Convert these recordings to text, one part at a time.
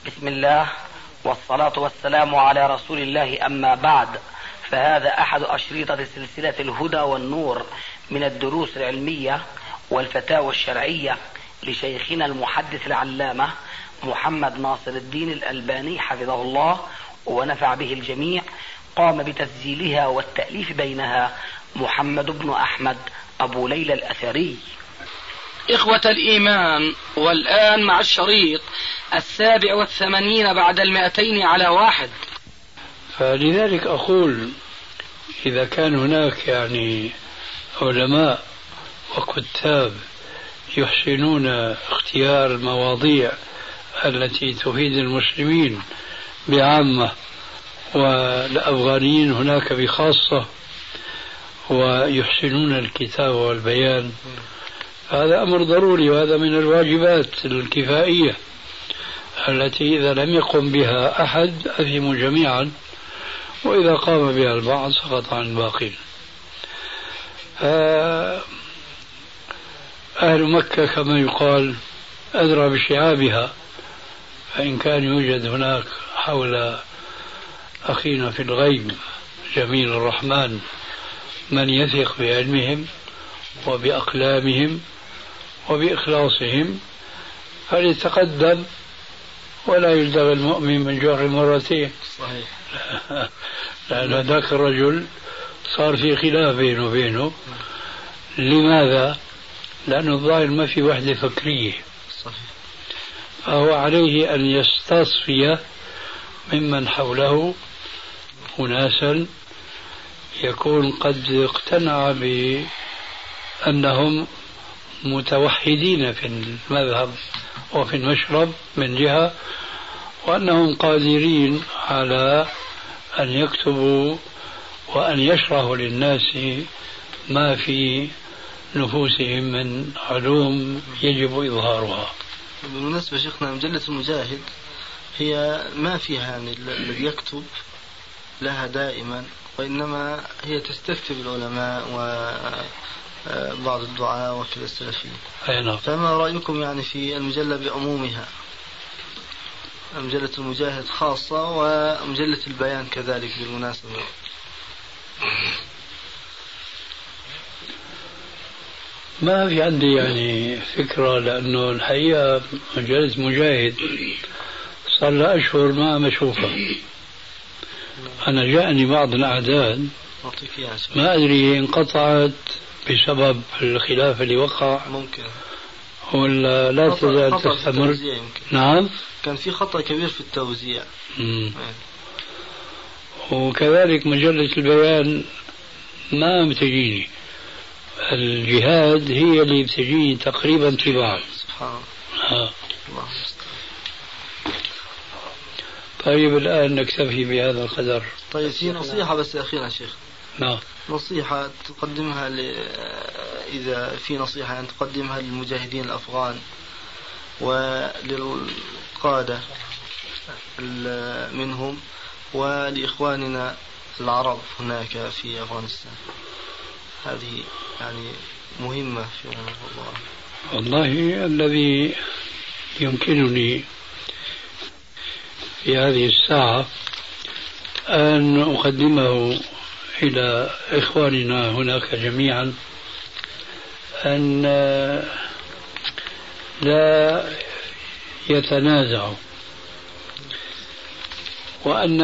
بسم الله والصلاة والسلام على رسول الله، أما بعد، فهذا أحد أشريطة سلسلة الهدى والنور من الدروس العلمية والفتاوى الشرعية لشيخنا المحدث العلامة محمد ناصر الدين الألباني حفظه الله ونفع به الجميع. قام بتسجيلها والتأليف بينها محمد بن أحمد أبو ليلى الأثري. إخوة الإيمان، والآن مع الشريط 87 بعد 200 على 1. فلذلك أقول إذا كان هناك علماء وكتاب يحسنون اختيار المواضيع التي تفيد المسلمين بعامة والأفغانيين هناك بخاصة ويحسنون الكتاب والبيان، هذا أمر ضروري، وهذا من الواجبات الكفائية التي إذا لم يقم بها أحد أثموا جميعا، وإذا قام بها البعض سقط عن الباقين. أهل مكة كما يقال أدرى بشعابها، فإن كان يوجد هناك حول أخينا في الغيب جميل الرحمن من يثق بعلمهم وبأقلامهم وبإخلاصهم فليتقدم، ولا يلدغ المؤمن من جوع مرتين. صحيح. لأن ذاك الرجل صار في خلاف بينه وبينه. لماذا؟ لأنه الظاهر ما في وحدة فكرية. صحيح. فهو عليه أن يستصفي ممن حوله أناسا يكون قد اقتنع بأنهم متوحدين في المذهب وفي المشرب من جهة، وأنهم قادرين على أن يكتبوا وأن يشرحوا للناس ما في نفوسهم من علوم يجب إظهارها. بالمناسبة شيخنا، مجلة المجاهد هي ما فيها الذي يكتب لها دائما، وإنما هي تستكتب العلماء وبعض الدعاء وكذا السلفيين. فما رأيكم في المجلة بعمومها؟ مجلة المجاهد خاصة ومجلة البيان كذلك بالمناسبة. ما في عندي فكرة، لأنه الحقيقة مجلة مجاهد صار لها أشهر ما أشوفها. أنا جاءني بعض الأعداد ما أدري انقطعت بسبب الخلاف اللي وقع، ممكن، ولا لا تزال تستمر. نعم، كان في خطأ كبير في التوزيع. وكذلك مجلة البيان ما بتجيني، الجهاد هي اللي بتجيني تقريبا طباعا. سبحان الله. طيب الآن نكتفي بهذا القدر. طيب في نصيحة بس أخيرا شيخ. نعم. نصيحة تقدمها إذا في نصيحة أن تقدمها للمجاهدين الأفغان وللقادة منهم ولإخواننا العرب هناك في أفغانستان، هذه مهمة في الله. والله الذي يمكنني في هذه الساعة أن أقدمه إلى إخواننا هناك جميعا أن لا يتنازعوا، وأن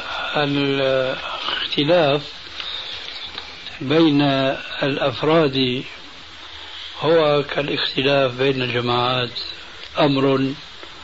الاختلاف بين الأفراد هو كالاختلاف بين الجماعات، أمر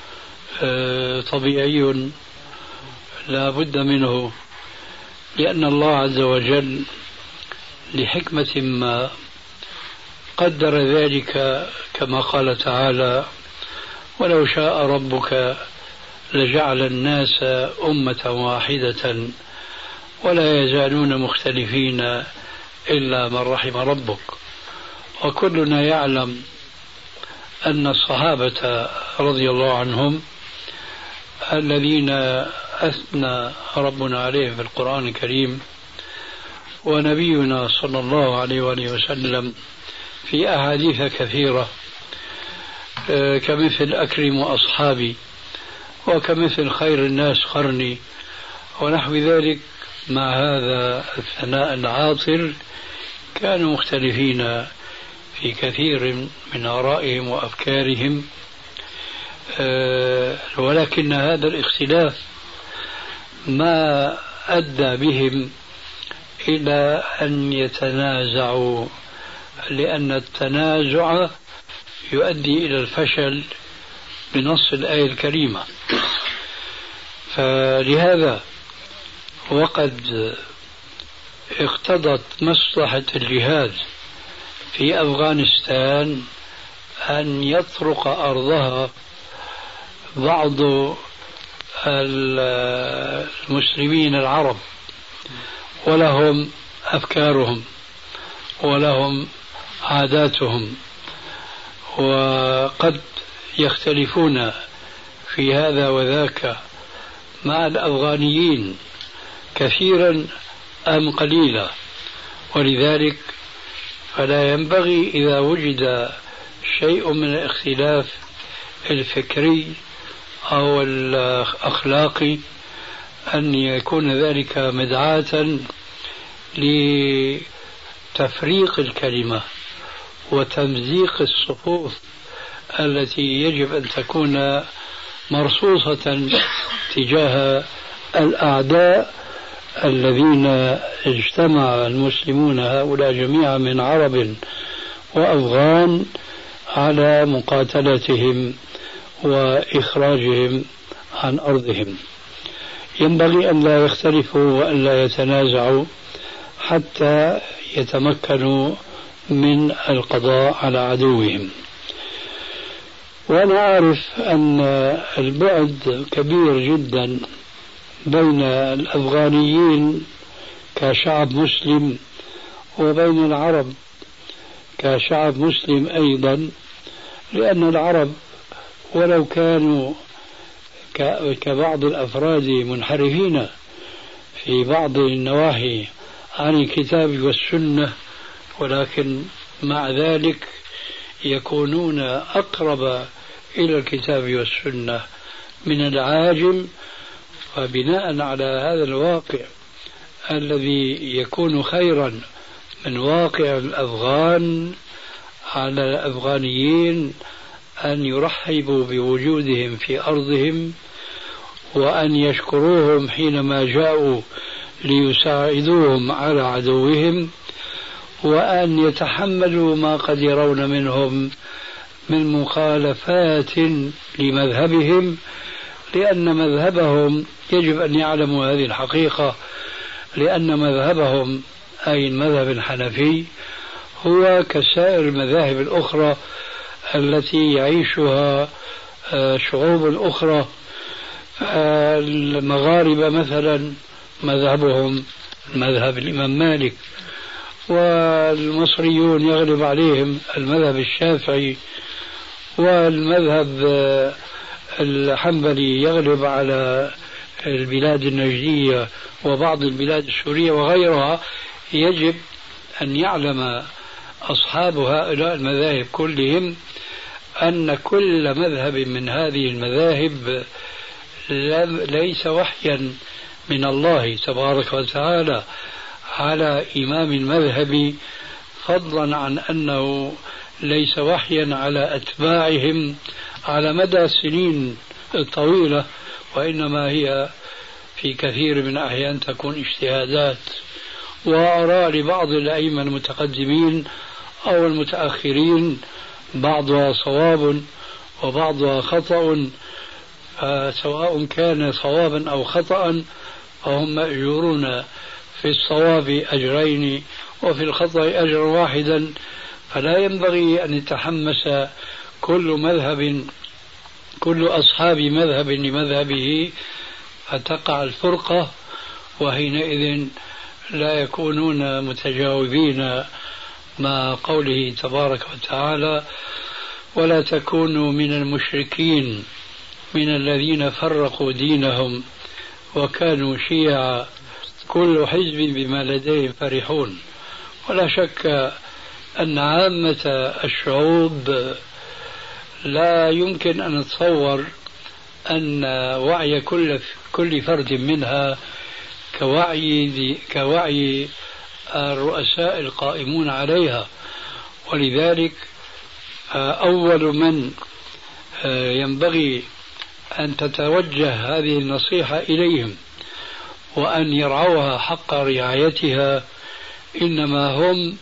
طبيعي لا بد منه، لأن الله عز وجل لحكمة ما قدر ذلك، كما قال تعالى: ولو شاء ربك لجعل الناس أمة واحدة ولا يزالون مختلفين إلا من رحم ربك. وكلنا يعلم أن الصحابة رضي الله عنهم الذين أثنى ربنا عليهم في القرآن الكريم، ونبينا صلى الله عليه وآله وسلم في أحاديث كثيرة كمثل أكرم أصحابي وكمثل خير الناس قرني ونحو ذلك. مع هذا الثناء العاطر كانوا مختلفين في كثير من آرائهم وأفكارهم، ولكن هذا الاختلاف ما أدى بهم إلى أن يتنازعوا، لأن التنازع يؤدي إلى الفشل بنص الآية الكريمة. فلهذا وقد اقتضت مصلحة الجهاد في أفغانستان أن يطرق أرضها بعض المسلمين العرب، ولهم أفكارهم ولهم عاداتهم، وقد يختلفون في هذا وذاك مع الأفغانيين كثيرا أم قليلا. ولذلك فلا ينبغي إذا وجد شيء من الاختلاف الفكري أو الأخلاقي أن يكون ذلك مدعاة لتفريق الكلمة وتمزيق الصفوف التي يجب أن تكون مرصوصة تجاه الأعداء الذين اجتمع المسلمون هؤلاء جميعا من عرب وأفغان على مقاتلتهم وإخراجهم عن أرضهم. ينبغي أن لا يختلفوا وأن لا يتنازعوا حتى يتمكنوا من القضاء على عدوهم. وأنا أعرف أن البعد كبير جدا بين الأفغانيين كشعب مسلم وبين العرب كشعب مسلم أيضا، لأن العرب ولو كانوا كبعض الأفراد منحرفين في بعض النواحي عن الكتاب والسنة، ولكن مع ذلك يكونون أقرب إلى الكتاب والسنة من العاجم. فبناء على هذا الواقع الذي يكون خيرا من واقع الأفغان، على الأفغانيين أن يرحبوا بوجودهم في أرضهم وأن يشكروهم حينما جاءوا ليساعدوهم على عدوهم، وأن يتحملوا ما قد يرون منهم من مخالفات لمذهبهم، لأن مذهبهم يجب أن يعلموا هذه الحقيقة، لأن مذهبهم أي المذهب الحنفي هو كسائر المذاهب الأخرى التي يعيشها شعوب الأخرى. المغاربة مثلا مذهبهم مذهب الإمام مالك، والمصريون يغلب عليهم المذهب الشافعي، والمذهب الحنبلي يغلب على البلاد النجدية وبعض البلاد السورية وغيرها. يجب أن يعلم أصحاب هؤلاء المذاهب كلهم أن كل مذهب من هذه المذاهب ليس وحيا من الله تبارك وتعالى على إمام المذهب، فضلا عن أنه ليس وحيا على أتباعهم على مدى السنين الطويلة، وإنما هي في كثير من الأحيان تكون اجتهادات وآراء لبعض الأئمة المتقدمين أو المتأخرين، بعضها صواب وبعضها خطأ، فسواء كان صوابا أو خطأ فهم مأجورون في الصواب أجرين وفي الخطأ أجر واحدا. فلا ينبغي أن يتحمس كل أصحاب مذهب لمذهبه فتقع الفرقة، وحينئذ لا يكونون متجاوبين مع قوله تبارك وتعالى: ولا تكونوا من المشركين من الذين فرقوا دينهم وكانوا شيعا كل حزب بما لديهم فرحون. ولا شك أن عامة الشعوب لا يمكن أن نتصور أن وعي كل فرد منها كوعي الرؤساء القائمون عليها، ولذلك أول من ينبغي أن تتوجه هذه النصيحة إليهم وأن يرعوها حق رعايتها إنما هم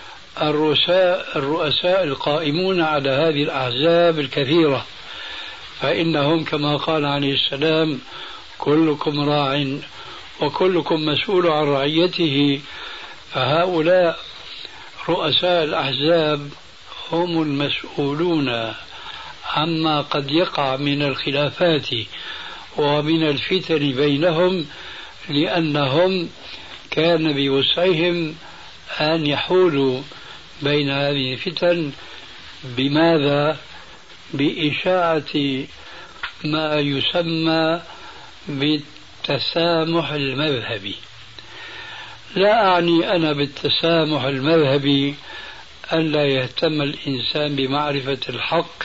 الرؤساء القائمون على هذه الأحزاب الكثيرة، فإنهم كما قال عليه السلام: كلكم راع وكلكم مسؤول عن رعيته. فهؤلاء رؤساء الأحزاب هم المسؤولون عما قد يقع من الخلافات ومن الفتن بينهم، لأنهم كان بوسعهم أن يحولوا بين هذه الفتن. بماذا؟ بإشاعة ما يسمى بالتسامح المذهبي. لا أعني أنا بالتسامح المذهبي ألا يهتم الإنسان بمعرفة الحق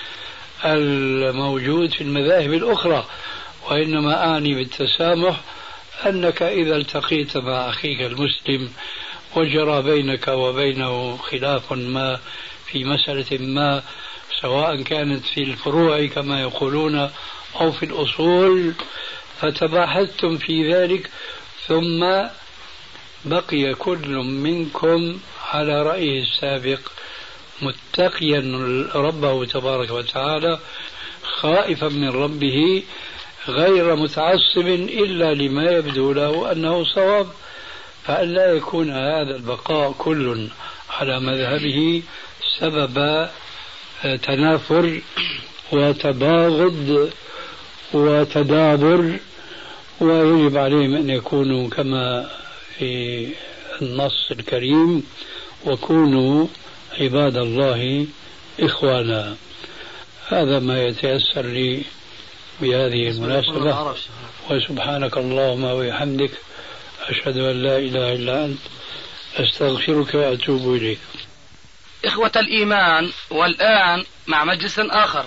الموجود في المذاهب الأخرى، وإنما أعني بالتسامح أنك إذا التقيت مع أخيك المسلم وجرى بينك وبينه خلاف ما في مسألة ما، سواء كانت في الفروع كما يقولون أو في الأصول، فتباحثتم في ذلك ثم بقي كل منكم على رأيه السابق متقيا ربه تبارك وتعالى، خائفا من ربه، غير متعصب إلا لما يبدو له أنه صواب، فألا يكون هذا البقاء كل على مذهبه سبب تنافر وتباغض وتدابر. ويجب عليهم أن يكونوا كما في النص الكريم: وكونوا عباد الله إخوانا. هذا ما يتيسر لي بهذه المناسبة، وسبحانك اللهم وبحمدك أشهد أن لا إله إلا أنت أستغفرك وأتوب إليك. إخوة الإيمان، والآن مع مجلس آخر.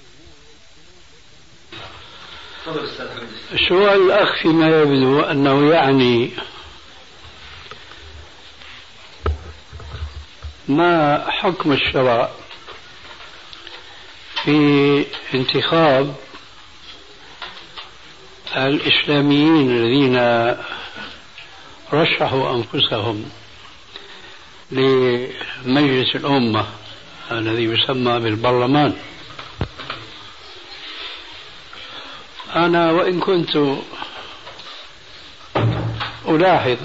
سؤال الأخ فيما يبدو أنه يعني ما حكم الشرع في انتخاب الإسلاميين الذين رشحوا أنفسهم لمجلس الأمة الذي يسمى بالبرلمان. أنا وإن كنت ألاحظ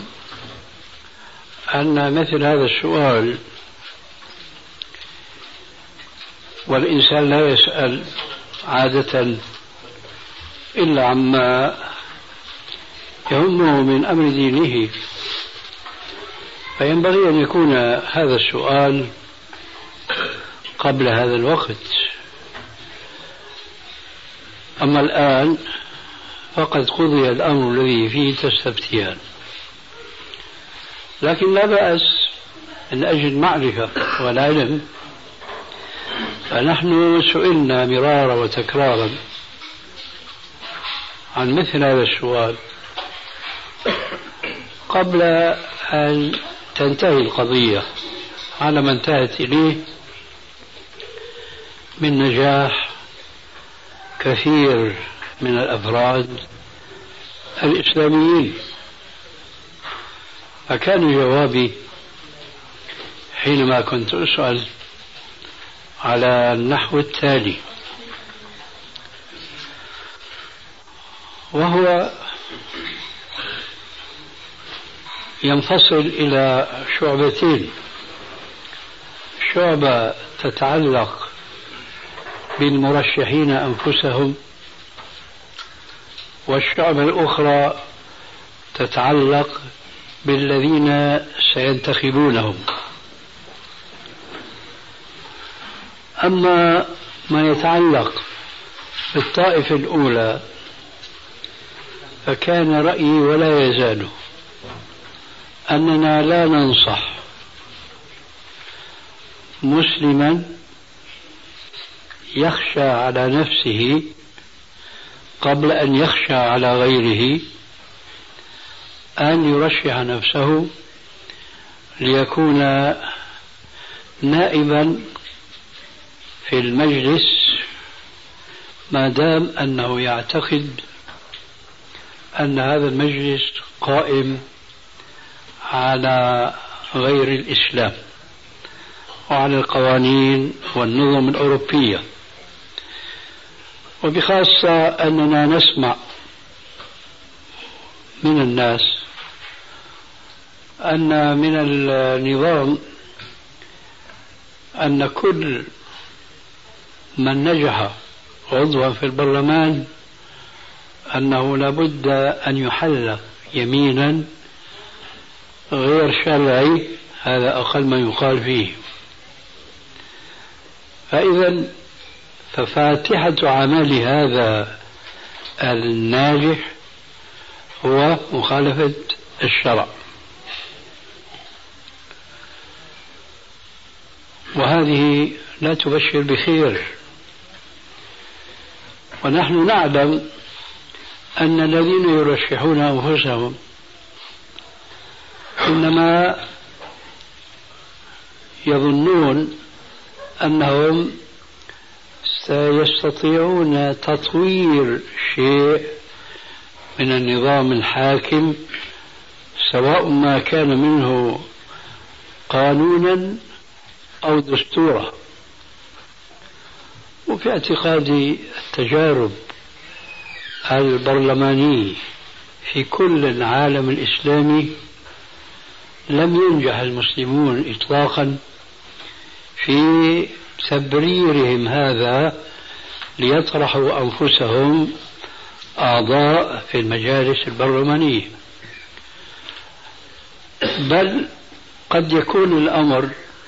أن مثل هذا السؤال والإنسان لا يسأل عادة إلا عما يهمه من أمر دينه، فينبغي أن يكون هذا السؤال قبل هذا الوقت. أما الآن فقد قضي الأمر الذي فيه تستفتيان، لكن لا بأس من أجل المعرفة والعلم، فنحن سئلنا مرارا وتكرارا عن مثل هذا السؤال قبل أن تنتهي القضية على ما انتهت إليه من نجاح كثير من الأفراد الإسلاميين. فكان جوابي حينما كنت أسأل على النحو التالي، وهو ينفصل إلى شعبتين: شعبة تتعلق بالمرشحين أنفسهم، والشعبة الأخرى تتعلق بالذين سينتخبونهم. أما ما يتعلق بالطائفة الأولى فكان رأيي ولا يزال أننا لا ننصح مسلما يخشى على نفسه قبل أن يخشى على غيره أن يرشح نفسه ليكون نائبا في المجلس ما دام أنه يعتقد أن هذا المجلس قائم على غير الإسلام وعلى القوانين والنظم الأوروبية. وبخاصة أننا نسمع من الناس أن من النظام أن كل من نجح عضوا في البرلمان أنه لابد أن يحل يمينا غير شرعي، هذا أقل ما يقال فيه. فإذا ففاتحة عمل هذا الناجح هو مخالفة الشرع، وهذه لا تبشر بخير. ونحن نعلم أن الذين يرشحون أنفسهم إنما يظنون أنهم سيستطيعون تطوير شيء من النظام الحاكم، سواء ما كان منه قانونا أو دستورا. وفي اعتقادي التجارب البرلمانية في كل العالم الإسلامي لم ينجح المسلمون إطلاقا في تبريرهم هذا ليطرحوا أنفسهم أعضاء في المجالس البرلمانية، بل قد يكون الأمر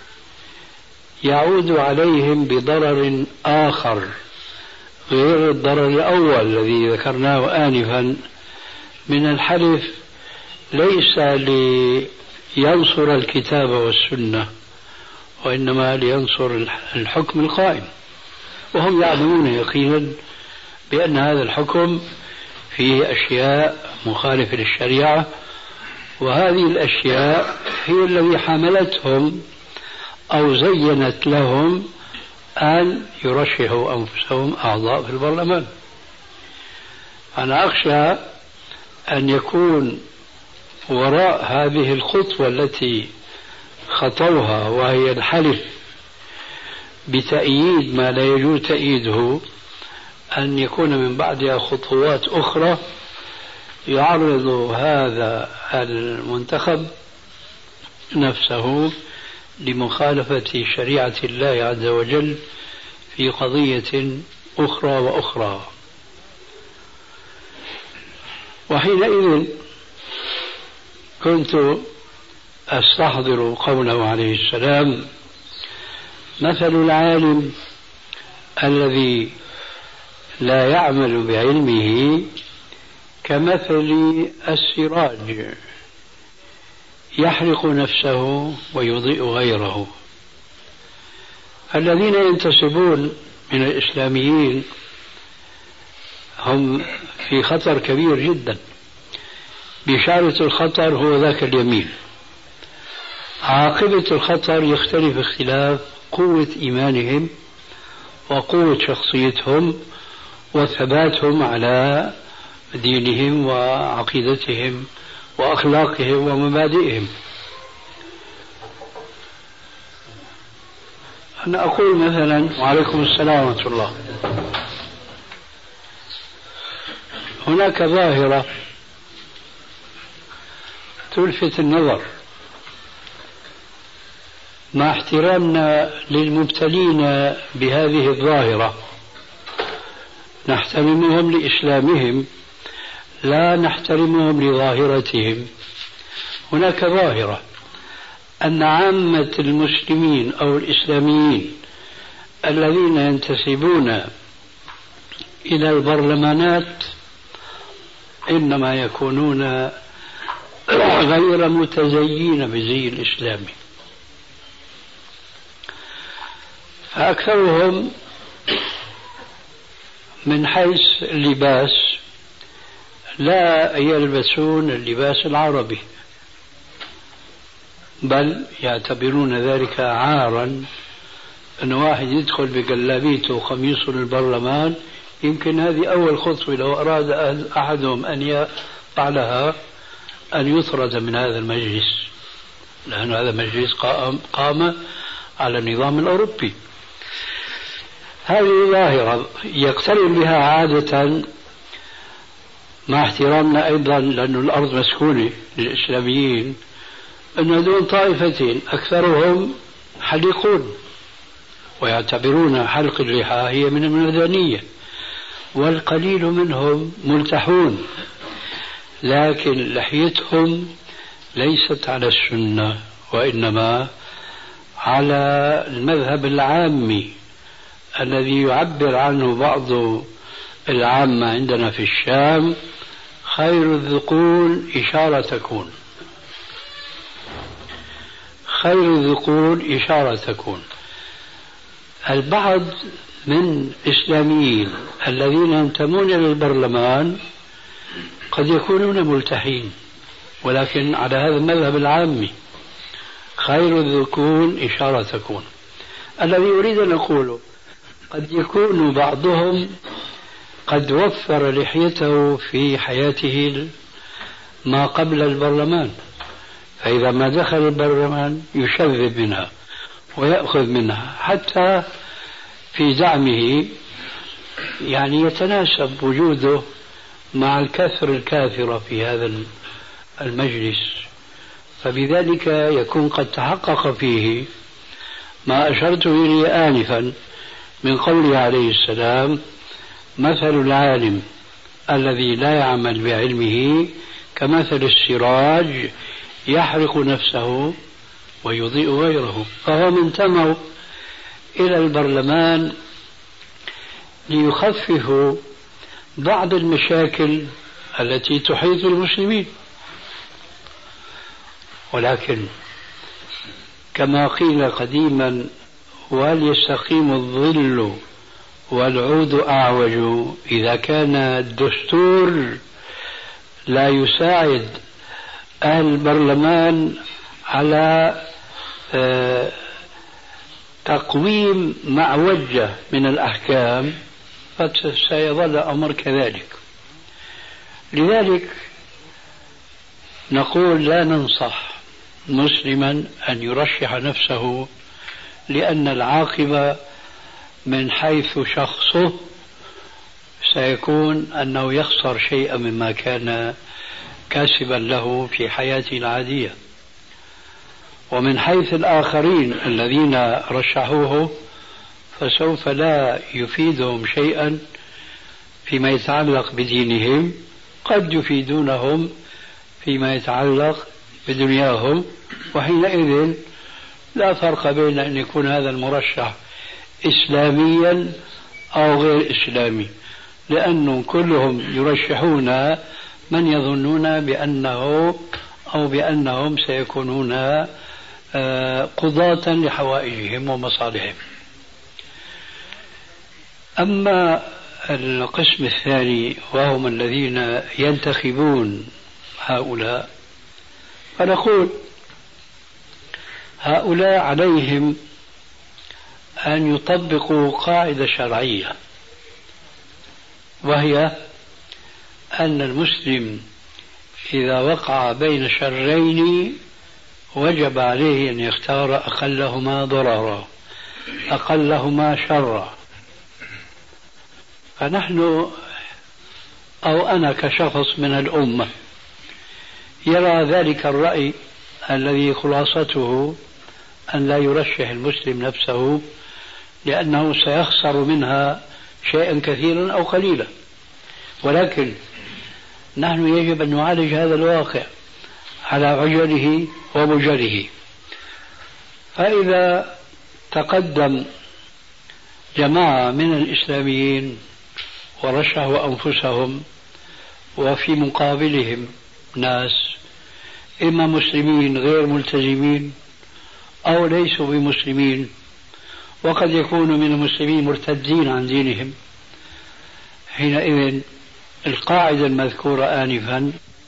يعود عليهم بضرر آخر غير الضرر الأول الذي ذكرناه آنفا من الحلف ليس لينصر الكتاب والسنة وإنما لينصر الحكم القائم، وهم يعلمون يقينا بأن هذا الحكم فيه أشياء مخالفة للشريعة، وهذه الأشياء هي التي حملتهم أو زينت لهم أن يرشحوا أنفسهم أعضاء في البرلمان. أنا أخشى أن يكون وراء هذه الخطوة التي خطوها وهي الحلف بتأييد ما لا يجوز تأييده أن يكون من بعدها خطوات أخرى يعرض هذا المنتخب نفسه لمخالفة شريعة الله عز وجل في قضية أخرى وأخرى. وحينئذ كنت أستحضر قوله عليه السلام: مثل العالم الذي لا يعمل بعلمه كمثل السراج يحرق نفسه ويضيء غيره. الذين ينتسبون من الإسلاميين هم في خطر كبير جدا. بشارة الخطر هو ذاك اليمين. عاقبة الخطر يختلف اختلاف قوة إيمانهم وقوة شخصيتهم وثباتهم على دينهم وعقيدتهم وأخلاقهم ومبادئهم. أنا أقول مثلا، وعليكم السلام ورحمة الله، هناك ظاهرة تلفت النظر مع احترامنا للمبتلين بهذه الظاهرة، نحترمهم لإسلامهم لا نحترمهم لظاهرتهم. هناك ظاهرة أن عامة المسلمين أو الإسلاميين الذين ينتسبون إلى البرلمانات إنما يكونون غير متزيين بزي الإسلامي، فأكثرهم من حيث اللباس لا يلبسون اللباس العربي، بل يعتبرون ذلك عارا أن واحد يدخل بجلابيته وقميصه للبرلمان. يمكن هذه أول خطوة لو أراد أحدهم أن يفعلها أن يطرد من هذا المجلس، لأن هذا مجلس قام على النظام الأوروبي. هذه ظاهرة يقترن بها عادة، مع احترامنا أيضا لأن الأرض مسكونة للإسلاميين، أن هذول طائفتين أكثرهم حليقون ويعتبرون حلق اللحى هي من المدنية، والقليل منهم ملتحون، لكن لحيتهم ليست على السنة وإنما على المذهب العامي الذي يعبر عنه بعض العامة عندنا في الشام: خير الذقون إشارة تكون، خير الذقون إشارة تكون. البعض من الإسلاميين الذين ينتمون إلى البرلمان قد يكونون ملتحين، ولكن على هذا المذهب العامي خير الذقون إشارة تكون. الذي أريد أن أقوله قد يكون بعضهم قد وفر لحيته في حياته ما قبل البرلمان، فإذا ما دخل البرلمان يشذب منها ويأخذ منها حتى في زعمه يعني يتناسب وجوده مع الكثر الكاثرة في هذا المجلس، فبذلك يكون قد تحقق فيه ما أشرت إليه آنفا من قوله عليه السلام: مثل العالم الذي لا يعمل بعلمه كمثل السراج يحرق نفسه ويضيء غيره. فهم انتموا إلى البرلمان ليخففوا بعض المشاكل التي تحيط المسلمين، ولكن كما قيل قديما: وليستقيم الظل والعود أعوج. إذا كان الدستور لا يساعد أهل البرلمان على تقويم معوجة من الأحكام فسيظل الأمر كذلك. لذلك نقول لا ننصح مسلما أن يرشح نفسه، لأن العاقبة من حيث شخصه سيكون أنه يخسر شيئا مما كان كاسبا له في حياته العادية، ومن حيث الآخرين الذين رشحوه فسوف لا يفيدهم شيئا فيما يتعلق بدينهم، قد يفيدونهم فيما يتعلق بدنياهم، وحينئذ لا فرق بين أن يكون هذا المرشح إسلاميا أو غير إسلامي، لأنهم كلهم يرشحون من يظنون بأنه أو بأنهم سيكونون قضاة لحوائجهم ومصالحهم. أما القسم الثاني وهم الذين ينتخبون هؤلاء، فنقول هؤلاء عليهم أن يطبقوا قاعدة شرعية، وهي أن المسلم إذا وقع بين شرين وجب عليه أن يختار أقلهما ضررا أقلهما شرا. فنحن أو أنا كشخص من الأمة يرى ذلك الرأي الذي خلاصته أن لا يرشح المسلم نفسه، لأنه سيخسر منها شيئا كثيرا أو قليلا، ولكن نحن يجب أن نعالج هذا الواقع على عجله ومجره. فإذا تقدم جماعة من الإسلاميين ورشحوا أنفسهم وفي مقابلهم ناس إما مسلمين غير ملتزمين أو ليسوا بمسلمين، وقد يكونوا من المسلمين مرتدين عن دينهم، حينئذ القاعدة المذكورة آنفا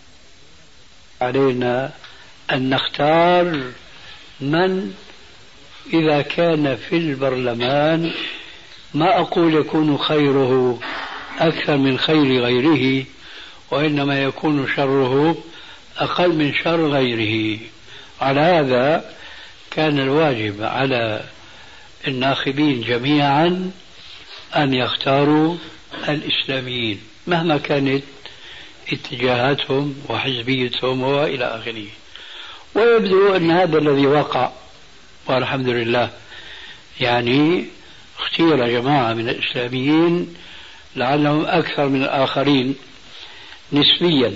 علينا أن نختار من إذا كان في البرلمان ما أقول يكون خيره أكثر من خير غيره، وإنما يكون شره أقل من شر غيره. على هذا كان الواجب على الناخبين جميعا أن يختاروا الإسلاميين مهما كانت اتجاهاتهم وحزبيتهم وإلى آخره. ويبدو أن هذا الذي وقع والحمد لله، يعني اختير جماعة من الإسلاميين لعلهم أكثر من الآخرين نسبيا.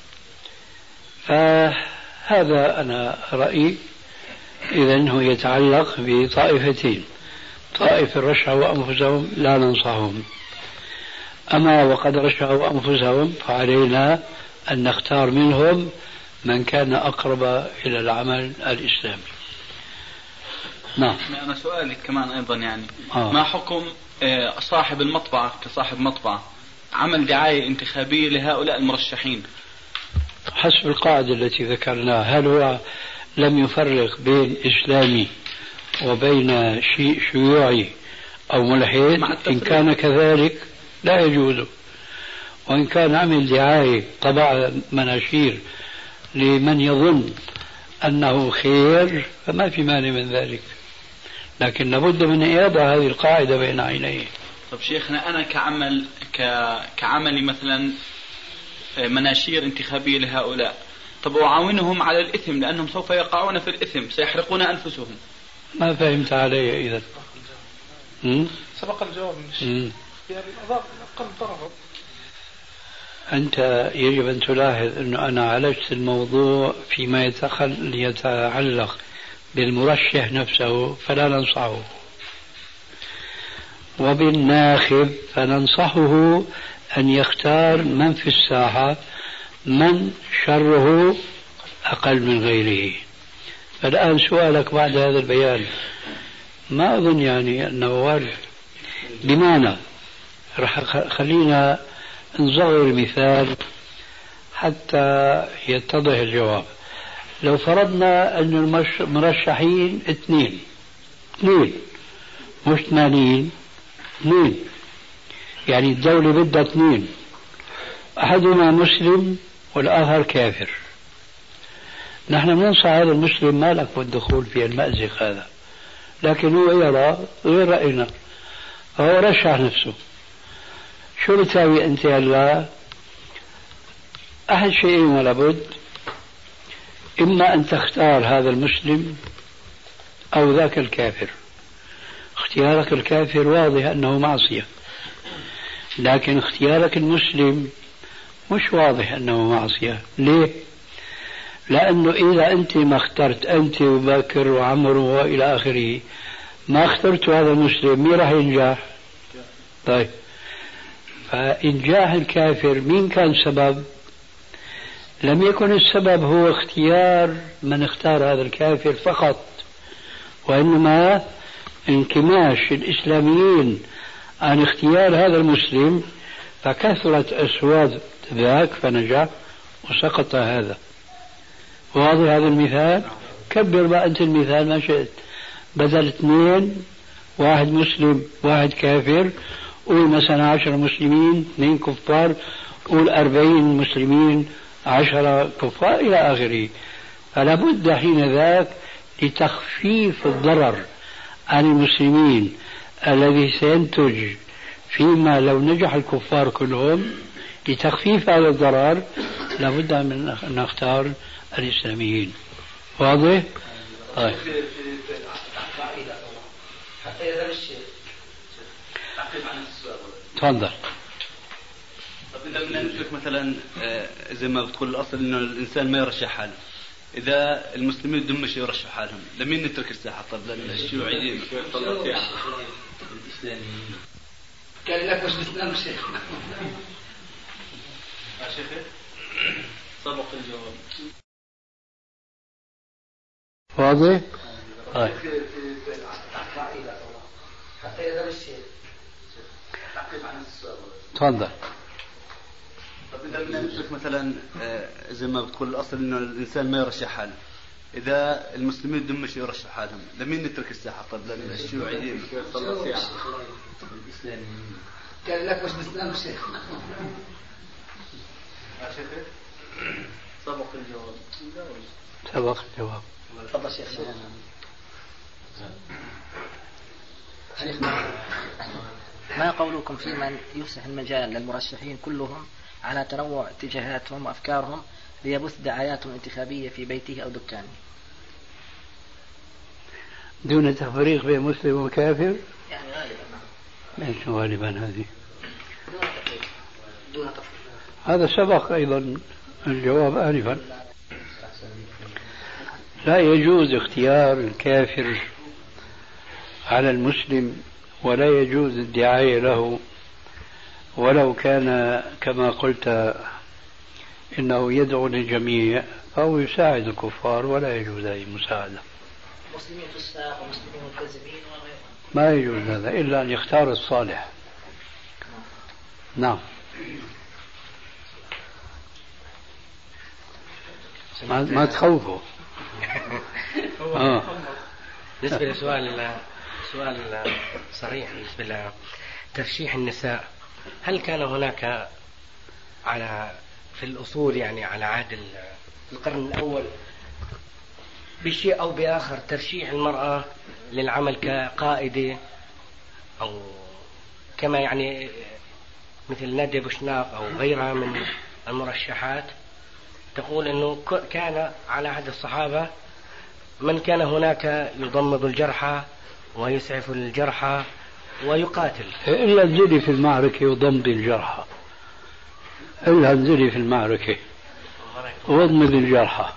فهذا أنا رأيي. إذن هو يتعلق بطائفتين، طائفة رشحوا أنفسهم لا ننصحهم، أما وقد رشحوا أنفسهم فعلينا أن نختار منهم من كان أقرب إلى العمل الإسلامي. نعم. أنا سؤالي كمان أيضا يعني ما حكم صاحب المطبعة كصاحب مطبعة عمل دعاية انتخابية لهؤلاء المرشحين؟ حسب القاعدة التي ذكرناها، هل هو لم يفرق بين إسلامي وبين شيء شيوعي أو ملحد؟ إن كان كذلك لا يجوز. وإن كان عمل دعاية طبع مناشير لمن يظن أنه خير فما في مانع من ذلك، لكن لابد من إيضاح هذه القاعدة بين عينيه. طب شيخنا، أنا كعملي مثلا مناشير انتخابية لهؤلاء، طب أعاونهم على الإثم لأنهم سوف يقعون في الإثم، سيحرقون أنفسهم. ما فهمت علي إذا. سبق الجواب من الشيخ. يعني أقل ضرر. أنت يجب أن تلاحظ أنه أنا عالجت الموضوع فيما يتعلق بالمرشح نفسه فلا ننصحه، وبالناخب فننصحه أن يختار من في الساحة من شره أقل من غيره. فالآن سؤالك بعد هذا البيان ما أظن يعني أنه وارد. بمعنى خلينا نصغر مثال حتى يتضح الجواب. لو فرضنا أن المرشحين اثنين مش 80، اثنين، يعني الدولة بدها اثنين، أحدهما مسلم والآخر كافر. نحن بننصح هذا المسلم ما لك بالدخول في المأزق هذا، لكن هو يرى غير رأينا، فهو رشح نفسه. شو بتساوي أنت هلا؟ أحد شيئين ولا بد، إما أن تختار هذا المسلم أو ذاك الكافر. اختيارك الكافر واضح أنه معصية، لكن اختيارك المسلم مش واضح أنه معصية. ليه؟ لأنه إذا أنت ما اخترت، أنت وبكر وعمر وإلى آخره، ما اخترت هذا المسلم، مين راح ينجح؟ طيب، فإنجاح الكافر مين كان سبب؟ لم يكن السبب هو اختيار من اختار هذا الكافر فقط، وإنما انكماش الإسلاميين عن اختيار هذا المسلم، فكثرت أصوات ذاك فنجح وسقط هذا. واضح هذا المثال؟ كبر بقى أنت المثال ما شئت، بدل 2 واحد مسلم واحد كافر، قول مثلا 10 مسلمين 2 كفار، قول 40 مسلمين 10 كفار إلى آخره. فلا بد حين ذاك لتخفيف الضرر عن المسلمين الذي سينتج فيما لو نجح الكفار كلهم. لتخفيف هذا الضرر لابد من أن نختار الإسلاميين. واضح؟ طيب. تفضل. إذا بدنا نترك مثلا زي ما بتقول الأصل إنه الإنسان ما يرشح حاله، إذا المسلمين بدهم مش يرشحوا حالهم، لمين نترك الساحة؟ طب للشيوعيين الإسلاميين. قال لك بس بتنام شيخ. شيخ سبق الجواب. واضح؟ طيب. حتى إذا الشيخ. تفضل. لما نترك مثلا زي ما بتقول الأصل إنه الإنسان ما يرشح حاله، إذا المسلمين بدهم مش يرشحوا حالهم لمين نترك الساحة؟ طب للشيوعيين قال لك مش بسلام الشيخ. سبق الجواب. تفضل شيخ. شيخ ما قولكم في من يفسح المجال للمرشحين كلهم على تنوع اتجاهاتهم وأفكارهم ليبث دعاياتهم الانتخابية في بيته أو دكانه دون تفريق بين مسلم وكافر؟ يعني غالبا. ليش غالبا هذه؟ دون تفريق. هذا سبق أيضا الجواب آنفا. لا يجوز اختيار الكافر على المسلم، ولا يجوز الدعاية له ولو كان كما قلت إنه يدعو للجميع، فهو يساعد الكفار ولا يجوز أي مساعدة. مسلمين فساق ومسلمين مكذبين وغيرهم ما يجوز هذا إلا أن يختار الصالح. نعم. ما تخوفوا. بالنسبة لسؤال صريح بالنسبة لترشيح النساء، هل كان هناك في الأصول يعني على عهد القرن الأول بشيء أو بآخر ترشيح المرأة للعمل كقائدة أو كما يعني مثل نادية بوشناق أو غيرها من المرشحات؟ تقول أنه كان على عهد الصحابة من كان هناك يضمد الجرحى ويسعف الجرحى ويقاتل. إلا انزلي في المعركة يضمد الجرحى، إلا انزلي في المعركة وضمد الجرحى.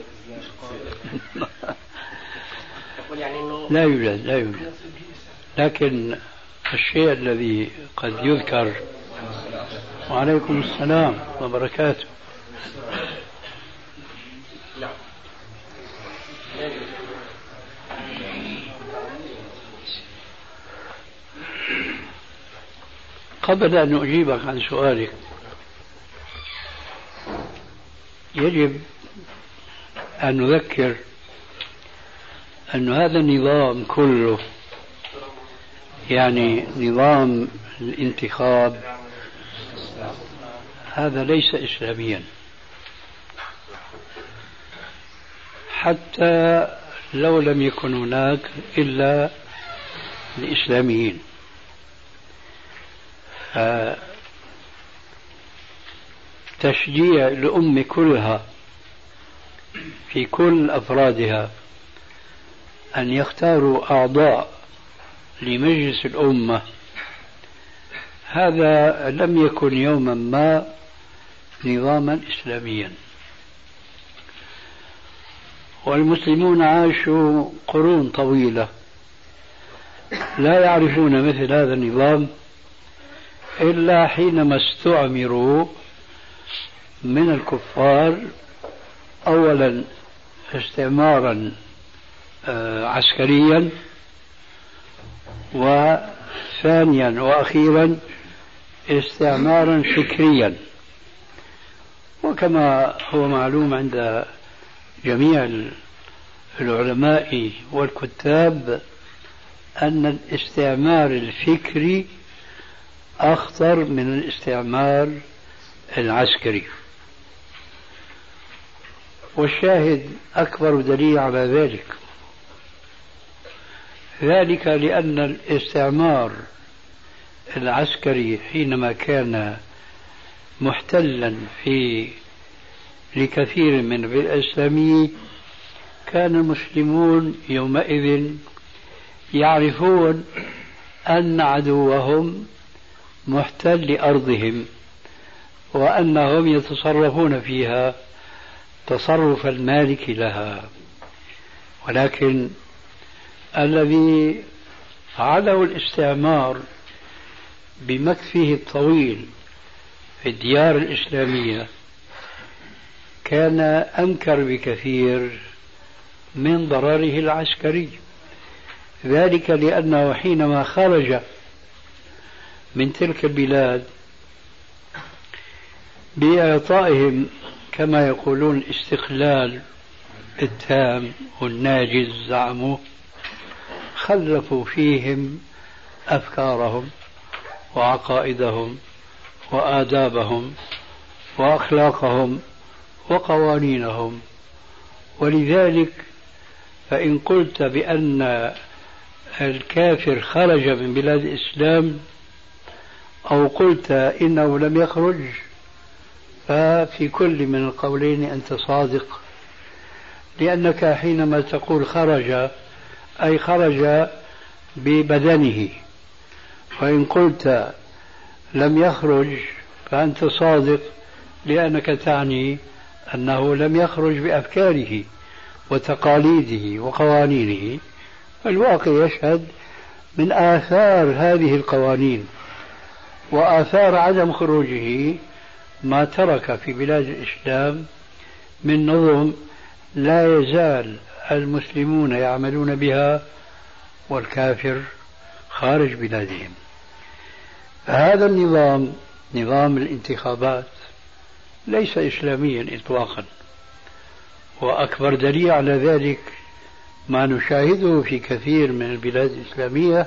لا يوجد. لكن الشيء الذي قد يذكر. وعليكم السلام وبركاته. قبل أن أجيبك عن سؤالك، يجب أن نذكر أن هذا النظام كله، يعني نظام الانتخاب، هذا ليس إسلاميا، حتى لو لم يكن هناك إلا الإسلاميين. تشجيع الأمة كلها في كل أفرادها أن يختاروا أعضاء لمجلس الأمة، هذا لم يكن يوما ما نظاما إسلاميا. والمسلمون عاشوا قرون طويلة لا يعرفون مثل هذا النظام إلا حينما استعمروا من الكفار، أولا استعمارا عسكريا، وثانيا وأخيرا استعمارا فكريا. وكما هو معلوم عند جميع العلماء والكتاب أن الاستعمار الفكري أخطر من الاستعمار العسكري. والشاهد أكبر دليل على ذلك لأن الاستعمار العسكري حينما كان محتلا لكثير من الإسلامية، كان المسلمون يومئذ يعرفون أن عدوهم محتل لأرضهم، وأنهم يتصرفون فيها تصرف المالك لها. ولكن الذي فعله الاستعمار بمكثه الطويل في الديار الإسلامية كان أنكر بكثير من ضرره العسكري، ذلك لأنه حينما خرج من تلك البلاد بإعطائهم كما يقولون الاستقلال التام والناجز زعموا، خلفوا فيهم أفكارهم وعقائدهم وآدابهم وأخلاقهم وقوانينهم. ولذلك فإن قلت بأن الكافر خرج من بلاد الإسلام أو قلت إنه لم يخرج، ففي كل من القولين أنت صادق، لأنك حينما تقول خرج أي خرج ببدنه، وإن قلت لم يخرج فأنت صادق لأنك تعني أنه لم يخرج بأفكاره وتقاليده وقوانينه. الواقع يشهد من آثار هذه القوانين وآثار عدم خروجه ما ترك في بلاد الإسلام من نظم لا يزال المسلمون يعملون بها والكافر خارج بلادهم. هذا النظام، نظام الانتخابات، ليس إسلاميا إطلاقا، وأكبر دليل على ذلك ما نشاهده في كثير من البلاد الإسلامية.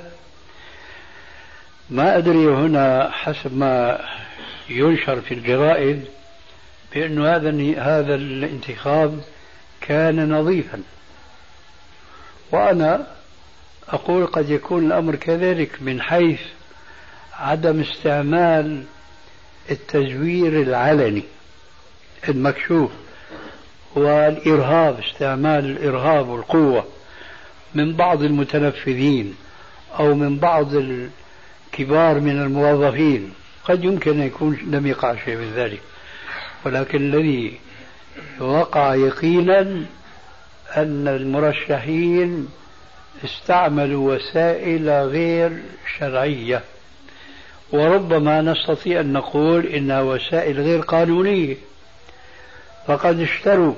ما أدري هنا حسب ما ينشر في الجرائد بأن هذا الانتخاب كان نظيفا، وأنا أقول قد يكون الأمر كذلك من حيث عدم استعمال التزوير العلني المكشوف والإرهاب، استعمال الإرهاب والقوة من بعض المتنفذين أو من بعض الكبار من الموظفين. قد يمكن أن يكون لم يقع شيء من ذلك، ولكن الذي وقع يقينا أن المرشحين استعملوا وسائل غير شرعية، وربما نستطيع أن نقول إنها وسائل غير قانونية. فقد اشتروا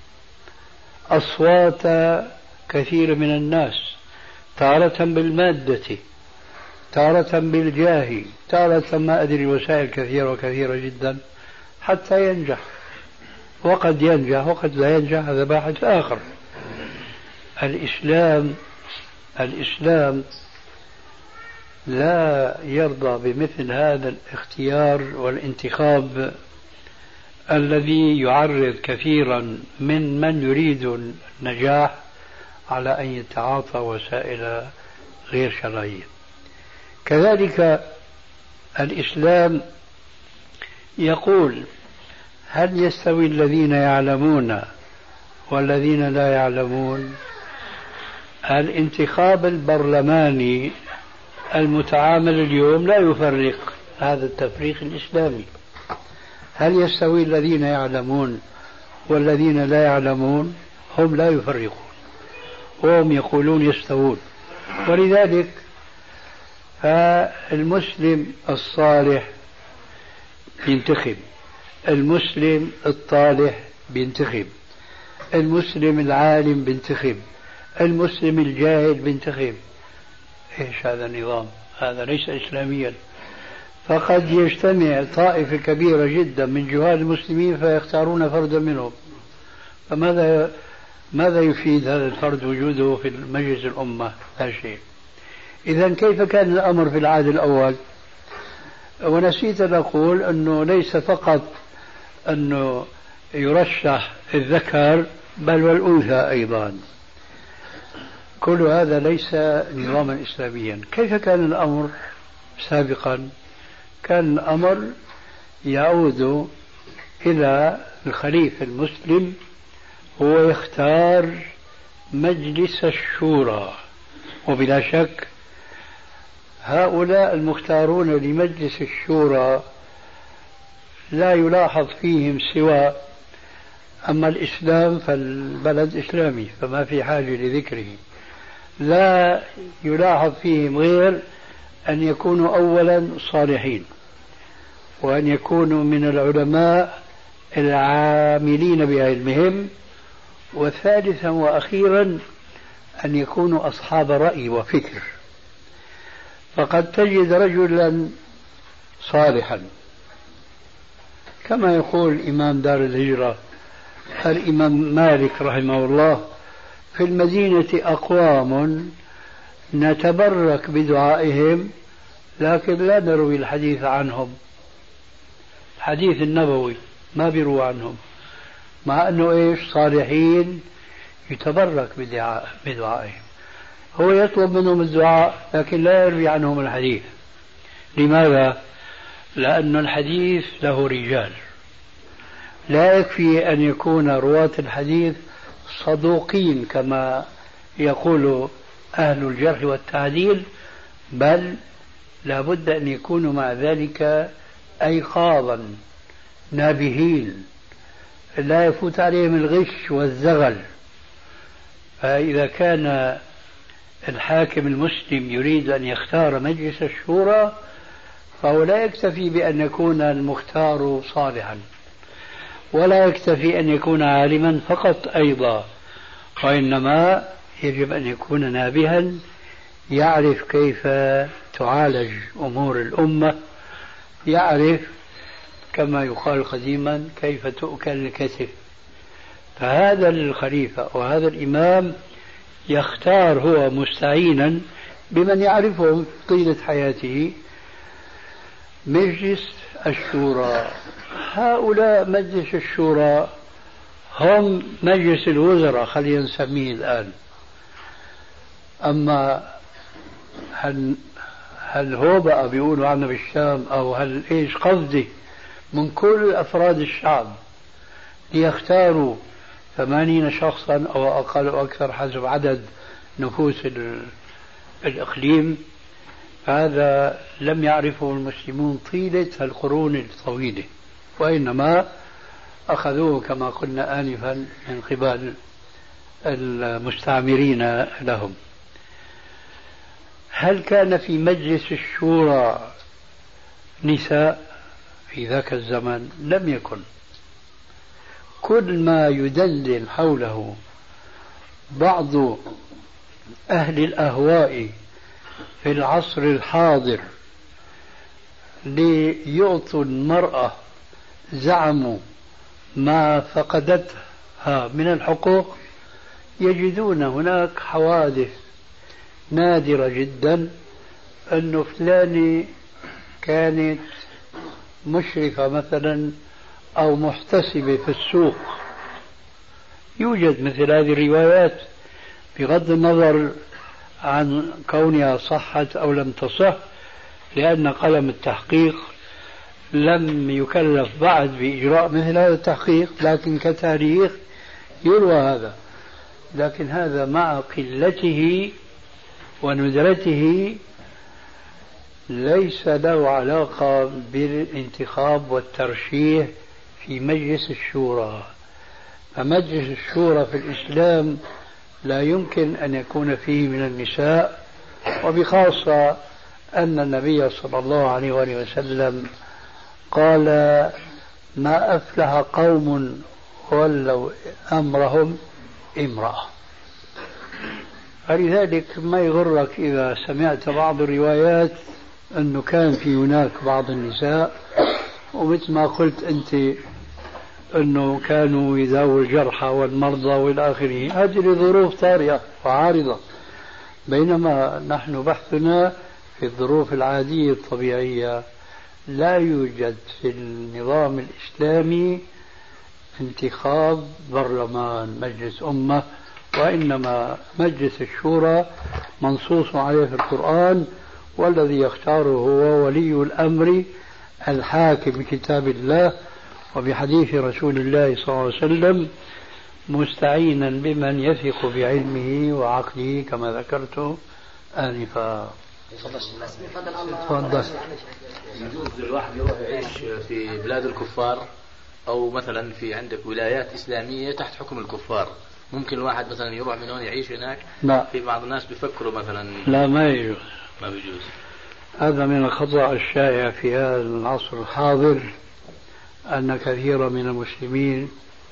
أصوات كثير من الناس، تارة بالمادة، تارة بالجاه، تارة ما أدري، وسائل كثيرة وكثيرة جدا حتى ينجح، وقد ينجح وقد لا ينجح، هذا باحث آخر. الإسلام لا يرضى بمثل هذا الاختيار والانتخاب الذي يعرض كثيرا من يريد النجاح على أن يتعاطى وسائل غير شرعية. كذلك الإسلام يقول: هل يستوي الذين يعلمون والذين لا يعلمون؟ الانتخاب البرلماني المتعامل اليوم لا يفرق هذا التفريق الإسلامي. هل يستوي الذين يعلمون والذين لا يعلمون؟ هم لا يفرقون، وهم يقولون يستوون. ولذلك فالمسلم الصالح ينتخب، المسلم الطالح بينتخب، المسلم العالم بينتخب، المسلم الجاهل بينتخب. ايش هذا النظام؟ هذا ليس إسلاميا. فقد يجتمع طائفة كبيرة جدا من جهال المسلمين فيختارون فردا منهم، ماذا يفيد هذا الفرد وجوده في المجلس الأمة؟ لا شيء. إذا كيف كان الأمر في العهد الأول؟ ونسيت أن أقول أنه ليس فقط أنه يرشح الذكر بل والأنثى أيضا. كل هذا ليس نظاما إسلاميا. كيف كان الأمر سابقا؟ كان الأمر يعود إلى الخليفة المسلم، هو يختار مجلس الشورى، وبلا شك هؤلاء المختارون لمجلس الشورى لا يلاحظ فيهم سوى، أما الإسلام فالبلد إسلامي فما في حاجة لذكره، لا يلاحظ فيهم غير أن يكونوا أولا صالحين، وأن يكونوا من العلماء العاملين بعلمهم، وثالثا وأخيرا أن يكونوا أصحاب رأي وفكر. فقد تجد رجلا صالحا كما يقول إمام دار الهجرة الإمام مالك رحمه الله: في المدينة أقوام نتبرك بدعائهم لكن لا نروي الحديث عنهم، الحديث النبوي ما بيروى عنهم، مع أنه إيش صالحين يتبرك بدعائهم. هو يطلب منهم الدعاء لكن لا يروي عنهم الحديث. لماذا؟ لأن الحديث له رجال، لا يكفي أن يكون رواة الحديث صدوقين كما يقول أهل الجرح والتعديل، بل لا بد أن يكونوا مع ذلك أيقاظا نابهين لا يفوت عليهم الغش والزغل. فإذا كان الحاكم المسلم يريد أن يختار مجلس الشورى فهو لا يكتفي بأن يكون المختار صالحا، ولا يكتفي أن يكون عالما فقط أيضا، وإنما يجب أن يكون نابها يعرف كيف تعالج أمور الأمة، يعرف كما يقال قديما كيف تؤكل الكتف. فهذا الخليفة وهذا الإمام يختار هو مستعينا بمن يعرفهم طيلة حياته مجلس الشورى. هؤلاء مجلس الشورى هم مجلس الوزراء خلينا نسميه الآن. أما هل هو بقى بيقولوا عنه بالشام أو هل إيش قصدي من كل أفراد الشعب ليختاروا 80 شخصا أو أقل أو أكثر حسب عدد نفوس الإقليم، هذا لم يعرفه المسلمون طيلة القرون الطويلة، وإنما أخذوه كما قلنا آنفا من قبل المستعمرين لهم. هل كان في مجلس الشورى نساء في ذاك الزمن؟ لم يكن. كل ما يدندن حوله بعض أهل الأهواء في العصر الحاضر ليعطوا المرأة زعموا ما فقدتها من الحقوق، يجدون هناك حوادث نادرة جدا، أنه فلانة كانت مشرفة مثلا أو محتسبة في السوق. يوجد مثل هذه الروايات بغض النظر عن كونها صحت أو لم تصح، لأن قلم التحقيق لم يكلف بعد بإجراء مثل هذا التحقيق، لكن كتاريخ يروى هذا. لكن هذا مع قلته وندرته ليس له علاقة بالانتخاب والترشيح في مجلس الشورى. فمجلس الشورى في الإسلام لا يمكن أن يكون فيه من النساء، وبخاصة أن النبي صلى الله عليه وآله وسلم قال: ما أفلح قوم ولوا أمرهم امرأة. فلذلك ما يغرك إذا سمعت بعض الروايات أنه كان في هناك بعض النساء، ومثل ما قلت أنت أنه كانوا يداووا الجرحى والمرضى والى آخره. هذه لظروف طارئة وعارضة، بينما نحن بحثنا في الظروف العادية الطبيعية. لا يوجد في النظام الإسلامي انتخاب برلمان مجلس أمة، وإنما مجلس الشورى منصوص عليه في القرآن، والذي يختاره هو ولي الأمر الحاكم بكتاب الله وبحديث رسول الله صلى الله عليه وسلم، مستعينا بمن يثق بعلمه وعقله كما ذكرت آنفا. تفضل. يجوز الواحد يروح يعيش في بلاد الكفار أو مثلا في عندك ولايات إسلامية تحت حكم الكفار، ممكن الواحد مثلا يروح من هون يعيش هناك؟ لا. في بعض الناس بيفكروا مثلا لا، ما يجوز. ما بيجوز. هذا من الخطأ الشائع في هذا العصر الحاضر، أن كثيرا من المسلمين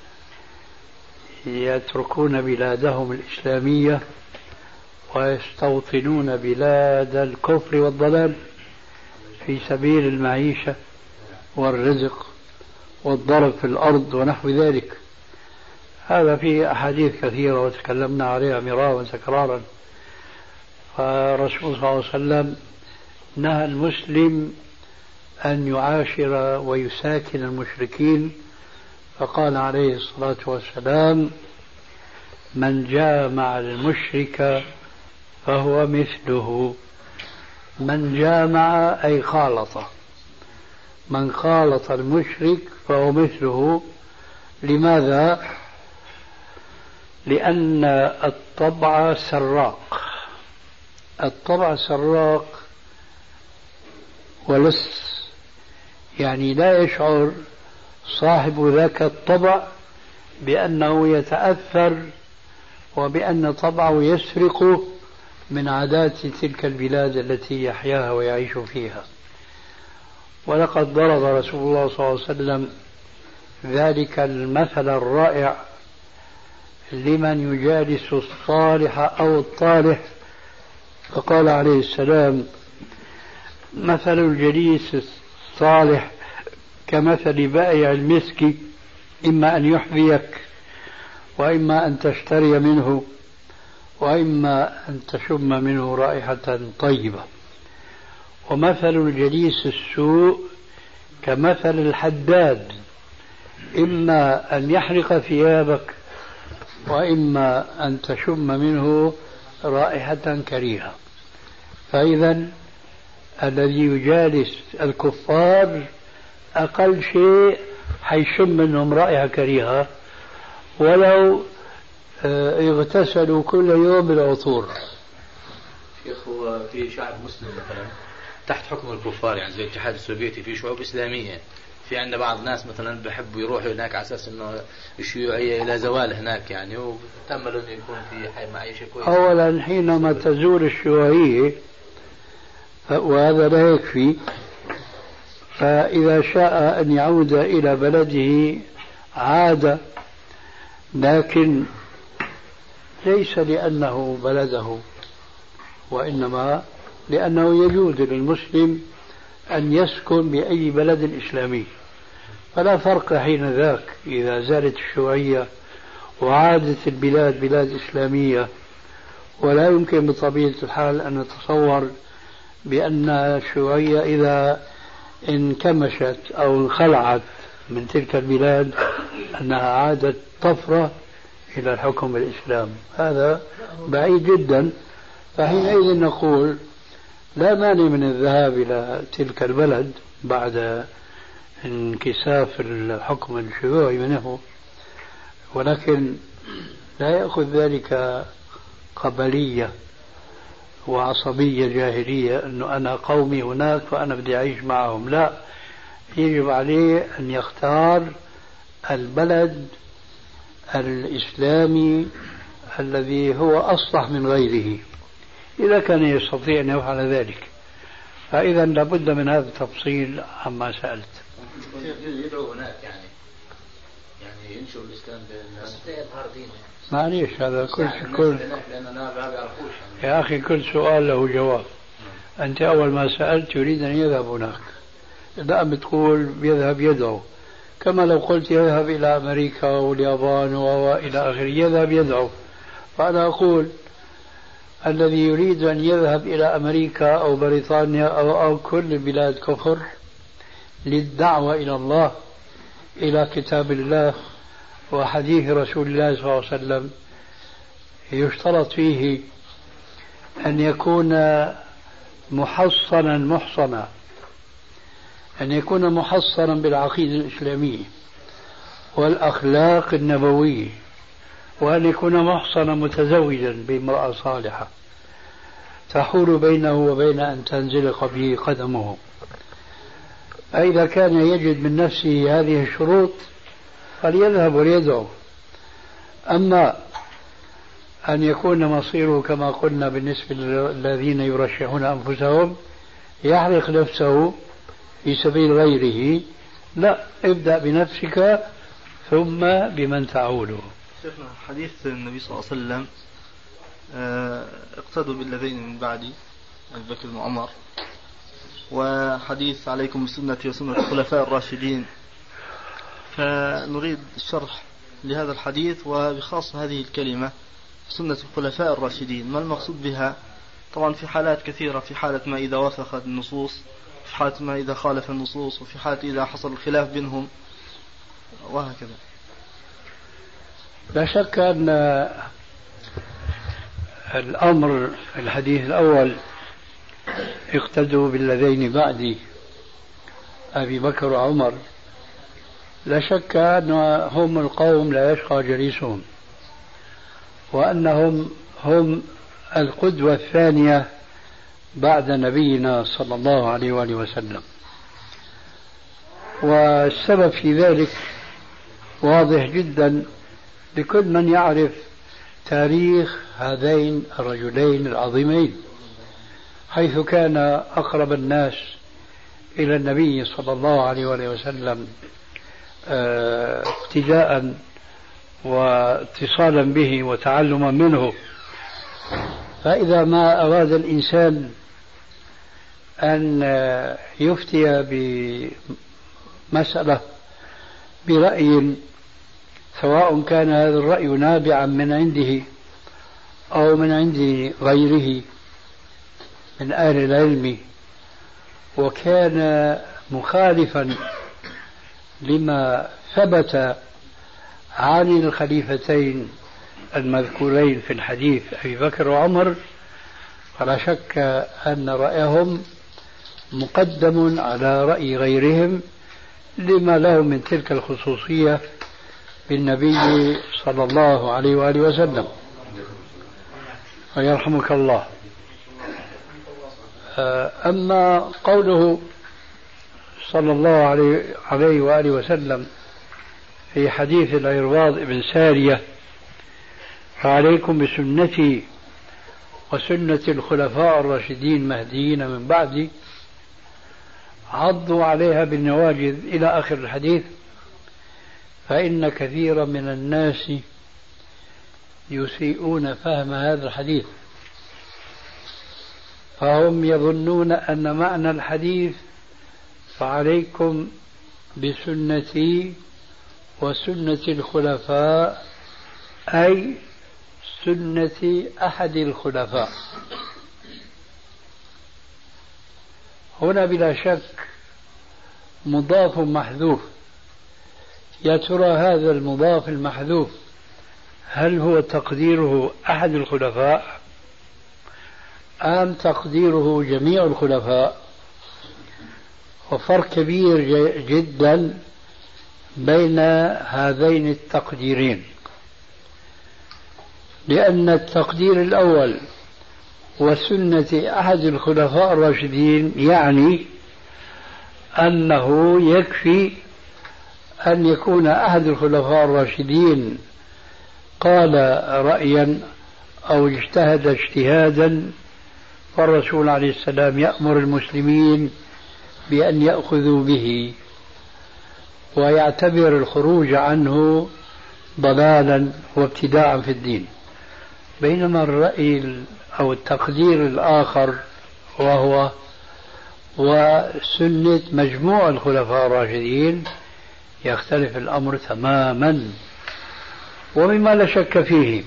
يتركون بلادهم الإسلامية ويستوطنون بلاد الكفر والضلال في سبيل المعيشة والرزق والضرب في الأرض ونحو ذلك. هذا في أحاديث كثيرة وتكلمنا عليها مرارا وتكرارا. فالرسول صلى الله عليه وسلم نهى المسلم أن يعاشر ويساكن المشركين، فقال عليه الصلاة والسلام: من جامع المشرك فهو مثله. من جامع أي خالط، من خالط المشرك فهو مثله. لماذا؟ لأن الطبع سراق، الطبع سراق ولص، يعني لا يشعر صاحب ذاك الطبع بأنه يتأثر وبأن طبعه يسرق من عادات تلك البلاد التي يحياها ويعيش فيها. ولقد ضرب رسول الله صلى الله عليه وسلم ذلك المثل الرائع لمن يجالس الصالح أو الطالح، فقال عليه السلام: مثل الجليس الصالح كمثل بائع المسك، إما أن يحذيك وإما أن تشتري منه وإما أن تشم منه رائحة طيبة. ومثل الجليس السوء كمثل الحداد، إما أن يحرق ثيابك وإما أن تشم منه رائحة كريهة. فإذا الذي يجالس الكفار أقل شيء حيشم منهم رائحة كريهة ولو يغتسلوا كل يوم بالعطور. شيخ، هو في شعب مسلم مثلا تحت حكم الكفار، يعني زي الاتحاد السوفيتي، في شعوب إسلامية، في عندنا بعض الناس مثلا بحبوا يروحوا هناك على أساس إنه الشيوعية إلى زوال هناك، يعني وتأملوا إنه يكون في معيشة كويسة. أولا حينما تزول الشيوعية وهذا لا يكفي، فإذا شاء أن يعود إلى بلده عاد، لكن ليس لأنه بلده، وإنما لأنه يجوز للمسلم أن يسكن بأي بلد إسلامي. فلا فرق حين ذاك إذا زالت الشيوعية وعادت البلاد بلاد إسلامية. ولا يمكن بطبيعة الحال أن نتصور بأن الشيوعية إذا انكمشت أو انخلعت من تلك البلاد أنها عادت طفرة إلى الحكم بالإسلام، هذا بعيد جدا. فحينئذ نقول لا مانع من الذهاب إلى تلك البلد بعد انكساف الحكم الشيوعي منه، ولكن لا يأخذ ذلك قبلية وعصبية جاهلية أنه أنا قومي هناك فأنا بدي أعيش معهم. لا، يجب عليه أن يختار البلد الإسلامي الذي هو أصلح من غيره إذا كان يستطيع أن يفعل ذلك. فإذا لابد من هذا التفصيل عما سألت. يدعو هناك يعني ينشر الإسلام بالناس، يظهر دينه. معليش، هذا كل يا أخي كل سؤال له جواب. أنت أول ما سألت يريد أن يذهب هناك، لا بتقول يذهب يدعو، كما لو قلت يذهب إلى أمريكا واليابان وإلى آخره، يذهب يدعو. فأنا أقول الذي يريد أن يذهب إلى أمريكا أو بريطانيا أو كل بلاد كفر للدعوة إلى الله، إلى كتاب الله وحديث رسول الله صلى الله عليه وسلم، يشترط فيه أن يكون محصنا أن يكون محصنا بالعقيدة الإسلامية والأخلاق النبوية، وأن يكون محصنا متزوجا بامرأة صالحة تحول بينه وبين أن تنزلق به قدمه. فإذا كان يجد من نفسه هذه الشروط فليذهب وليدعو. أما أن يكون مصيره كما قلنا بالنسبة للذين يرشحون أنفسهم يحرق نفسه في سبيل غيره، لا، ابدأ بنفسك ثم بمن تعوله. شيخنا، حديث النبي صلى الله عليه وسلم اقتدوا بالذين من بعدي، أبي بكر وعمر، وحديث عليكم بسنتي وسنة الخلفاء الراشدين فنريد الشرح لهذا الحديث وبخاصة هذه الكلمة سنة الخلفاء الراشدين، ما المقصود بها؟ طبعا في حالات كثيرة، في حالة ما إذا وافقت النصوص، في حالة ما إذا خالف النصوص، وفي حالة إذا حصل الخلاف بينهم، وهكذا. لا شك أن الأمر في الحديث الأول اقتدوا بالذين بعدي أبي بكر وعمر، لا شك أنهم القوم لا يشقى جليسهم، وأنهم هم القدوة الثانية بعد نبينا صلى الله عليه وآله وسلم. والسبب في ذلك واضح جدا لكل من يعرف تاريخ هذين الرجلين العظيمين، حيث كان أقرب الناس إلى النبي صلى الله عليه وآله وسلم ابتداء واتصالا به وتعلما منه. فإذا ما أراد الإنسان أن يفتي بمسألة برأي، سواء كان هذا الرأي نابعا من عنده أو من عند غيره من أهل العلم، وكان مخالفا لما ثبت عن الخليفتين المذكورين في الحديث أبي بكر وعمر، فلا شك أن رأيهم مقدم على رأي غيرهم لما له من تلك الخصوصية بالنبي صلى الله عليه وآله وسلم. ويرحمك الله. أما قوله صلى الله عليه وآله وسلم في حديث العرباض بن سارية: فعليكم بسنتي وسنة الخلفاء الراشدين مهديين من بعدي، عضوا عليها بالنواجذ إلى آخر الحديث، فإن كثيرا من الناس يسيئون فهم هذا الحديث، فهم يظنون أن معنى الحديث فعليكم بسنتي وسنة الخلفاء أي سنة أحد الخلفاء. هنا بلا شك مضاف محذوف. يا ترى هذا المضاف المحذوف هل هو تقديره أحد الخلفاء أم تقديره جميع الخلفاء؟ وفرق كبير جدا بين هذين التقديرين، لأن التقدير الأول وسنة أحد الخلفاء الراشدين يعني أنه يكفي أن يكون أحد الخلفاء الراشدين قال رأيا أو اجتهد اجتهادا، فالرسول عليه السلام يأمر المسلمين بأن يأخذوا به ويعتبر الخروج عنه ضلالا وابتداعا في الدين. بينما الرأي أو التقدير الآخر وهو وسنة مجموع الخلفاء الراشدين يختلف الأمر تماما. ومما لا شك فيه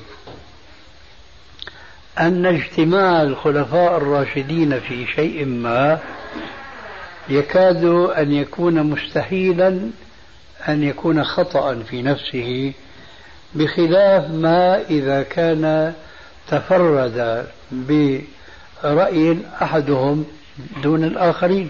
أن اجتماع الخلفاء الراشدين في شيء ما يكاد أن يكون مستحيلا أن يكون خطأ في نفسه، بخلاف ما إذا كان تفرد برأي أحدهم دون الآخرين.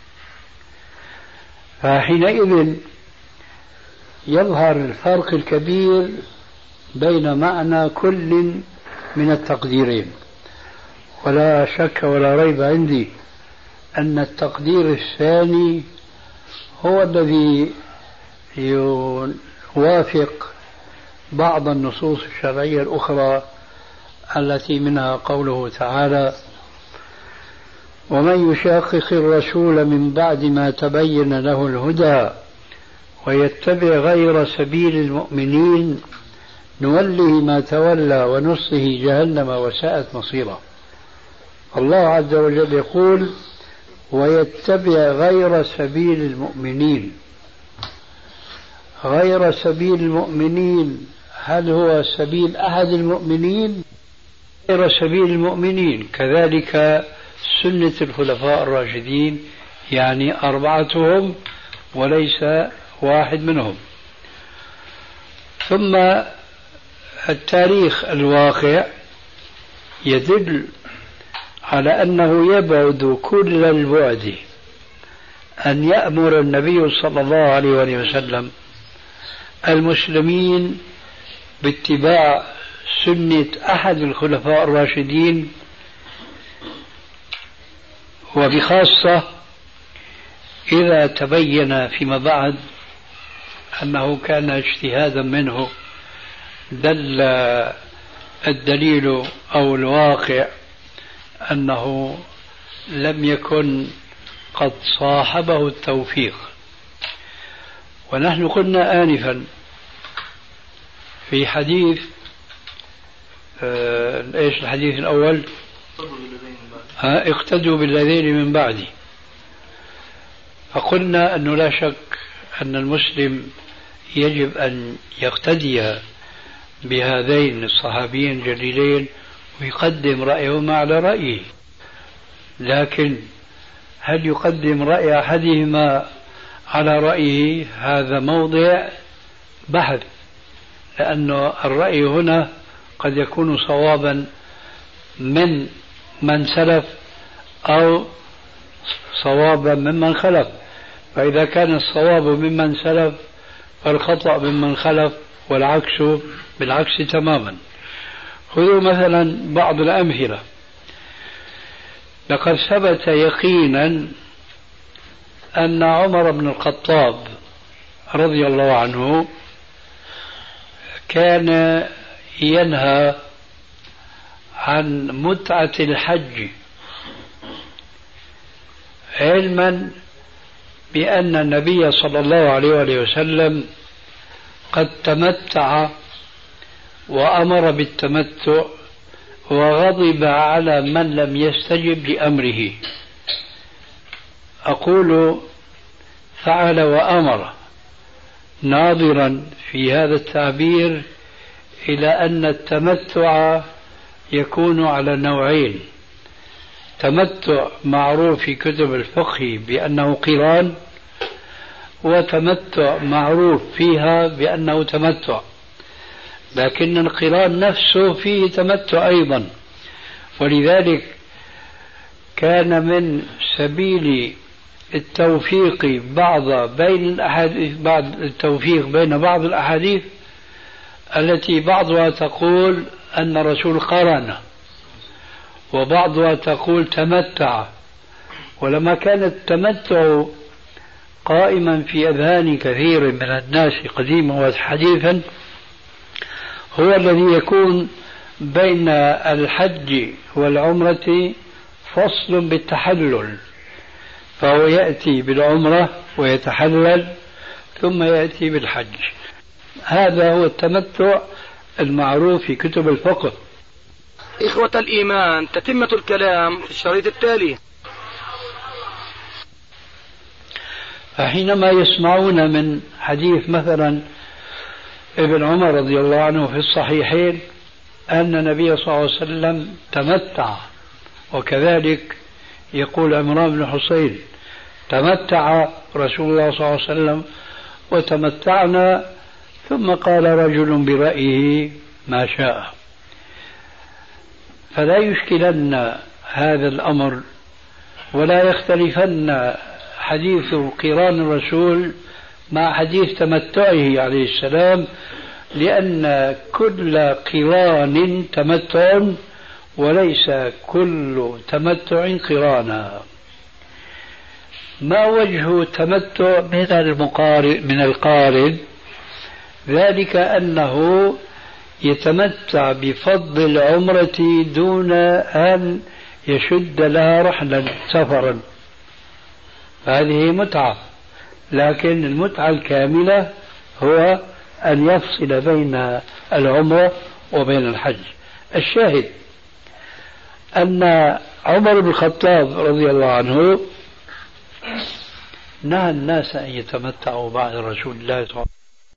فحينئذ يظهر الفرق الكبير بين معنى كل من التقديرين. ولا شك ولا ريب عندي أن التقدير الثاني هو الذي يوافق بعض النصوص الشرعية الأخرى التي منها قوله تعالى: ومن يشاقق الرسول من بعد ما تبين له الهدى ويتبع غير سبيل المؤمنين نوله ما تولى ونصله جهنم وساءت مصيرا. الله عز وجل يقول: ويتبع غير سبيل المؤمنين. غير سبيل المؤمنين هل هو سبيل أحد المؤمنين؟ غير سبيل المؤمنين كذلك سنة الخلفاء الراشدين، يعني أربعتهم وليس واحد منهم. ثم التاريخ الواقع يدل على أنه يبعد كل البعد أن يأمر النبي صلى الله عليه وسلم المسلمين باتباع سنة أحد الخلفاء الراشدين، وبخاصة إذا تبين فيما بعد أنه كان اجتهادا منه دل الدليل أو الواقع أنه لم يكن قد صاحبه التوفيق. ونحن قلنا آنفا في حديث ايش الحديث الأول؟ اقتدوا بالذين من بعدي. فقلنا أنه لا شك أن المسلم يجب أن يقتدي بهذين الصحابيين الجليلين ويقدم رأيهما على رأيه، لكن هل يقدم رأي أحدهما على رأيه؟ هذا موضع بحث، لأن الرأي هنا قد يكون صوابا من سلف أو صوابا ممن خلف، فإذا كان الصواب ممن سلف فالخطأ ممن خلف، والعكس بالعكس تماما. خذوا مثلا بعض الأمثلة. لقد ثبت يقينا أن عمر بن الخطاب رضي الله عنه كان ينهى عن متعة الحج، علما بأن النبي صلى الله عليه وسلم قد تمتع وأمر بالتمتع وغضب على من لم يستجب لأمره. أقول فعل وأمر ناظرا في هذا التعبير إلى أن التمتع يكون على نوعين: تمتع معروف في كتب الفقه بأنه قران، وتمتع معروف فيها بأنه تمتع، لكن القران نفسه فيه تمتع أيضا. ولذلك كان من سبيل التوفيق التوفيق بين بعض الأحاديث التي بعضها تقول أن الرسول قرن وبعضها تقول تمتع. ولما كان التمتع قائما في أذهان كثير من الناس قديما وحديثا، هو الذي يكون بين الحج والعمرة فصل بالتحلل، فهو يأتي بالعمرة ويتحلل ثم يأتي بالحج. هذا هو التمتع المعروف في كتب الفقه. إخوة الإيمان، تتمة الكلام في الشريط التالي. فحينما يسمعون من حديث مثلا ابن عمر رضي الله عنه في الصحيحين أن النبي صلى الله عليه وسلم تمتع، وكذلك يقول عمران بن حسين تمتع رسول الله صلى الله عليه وسلم وتمتعنا، ثم قال رجل برأيه ما شاء، فلا يشكلن هذا الأمر ولا يختلفن حديث قران الرسول مع حديث تمتعه عليه السلام، لأن كل قران تمتع وليس كل تمتع قرانا. ما وجه تمتع من القارن؟ ذلك أنه يتمتع بفضل العمرة دون أن يشد لها رحلا سفرا، هذه متعة. لكن المتعة الكاملة هو أن يفصل بين العمرة وبين الحج. الشاهد أن عمر بن الخطاب رضي الله عنه نهى الناس أن يتمتعوا بعد رسول الله صلى الله عليه وسلم